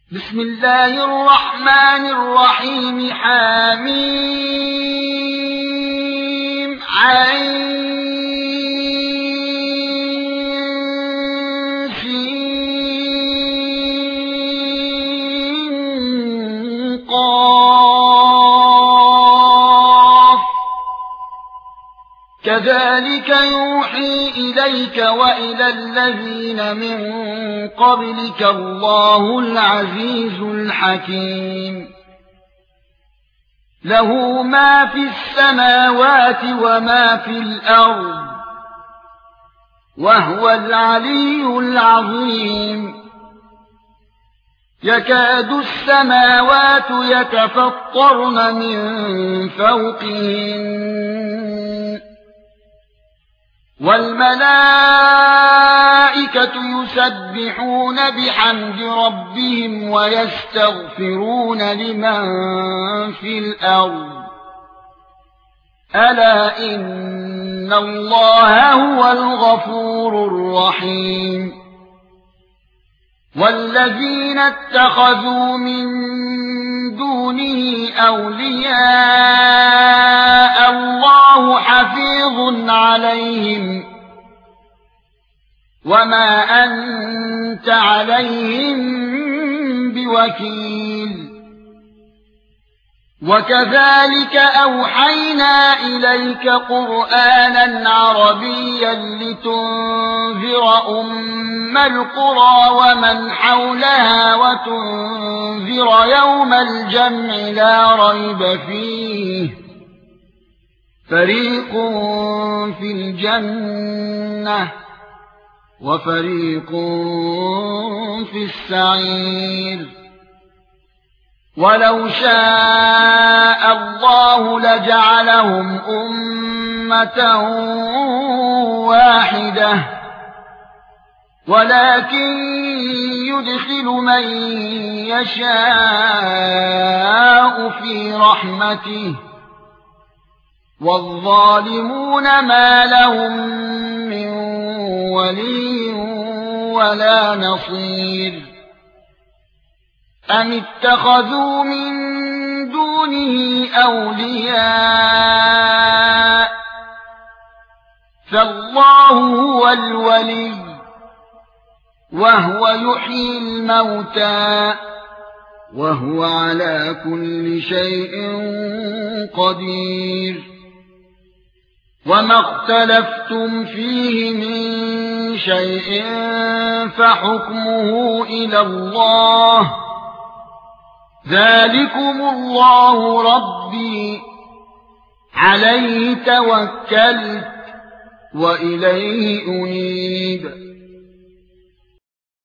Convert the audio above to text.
بسم الله الرحمن الرحيم حميم عين قاف كذلك يوحي إليك وإلى الذين من قبلك الله العزيز الحكيم له ما في السماوات وما في الأرض وهو العلي العظيم يكاد السماوات يتفطرن من فوقهن والملائكة يسبحون بحمد ربهم ويستغفرون لمن في الأرض ألا إن الله هو الغفور الرحيم والذين اتخذوا من دونه أولياء الله حفيظ عليهم وما أنت عليهم بوكيل وكذلك أوحينا إليك قرآنا عربيا لتنذر أم القرى ومن حولها وتنذر يوم الجمع لا ريب فيه فريق في الجنة وفريق في السعير ولو شاء الله لجعلهم أمة واحدة ولكن يدخل من يشاء في رحمته والظالمون ما لهم من ولي ولا نصير أم اتخذوا من دونه أولياء فالله هو الولي وهو يحيي الموتى وهو على كل شيء قدير وما اختلفتم فيه من شيء فحكمه إلى الله ذلكم الله ربي عليه توكلت وإليه أنيب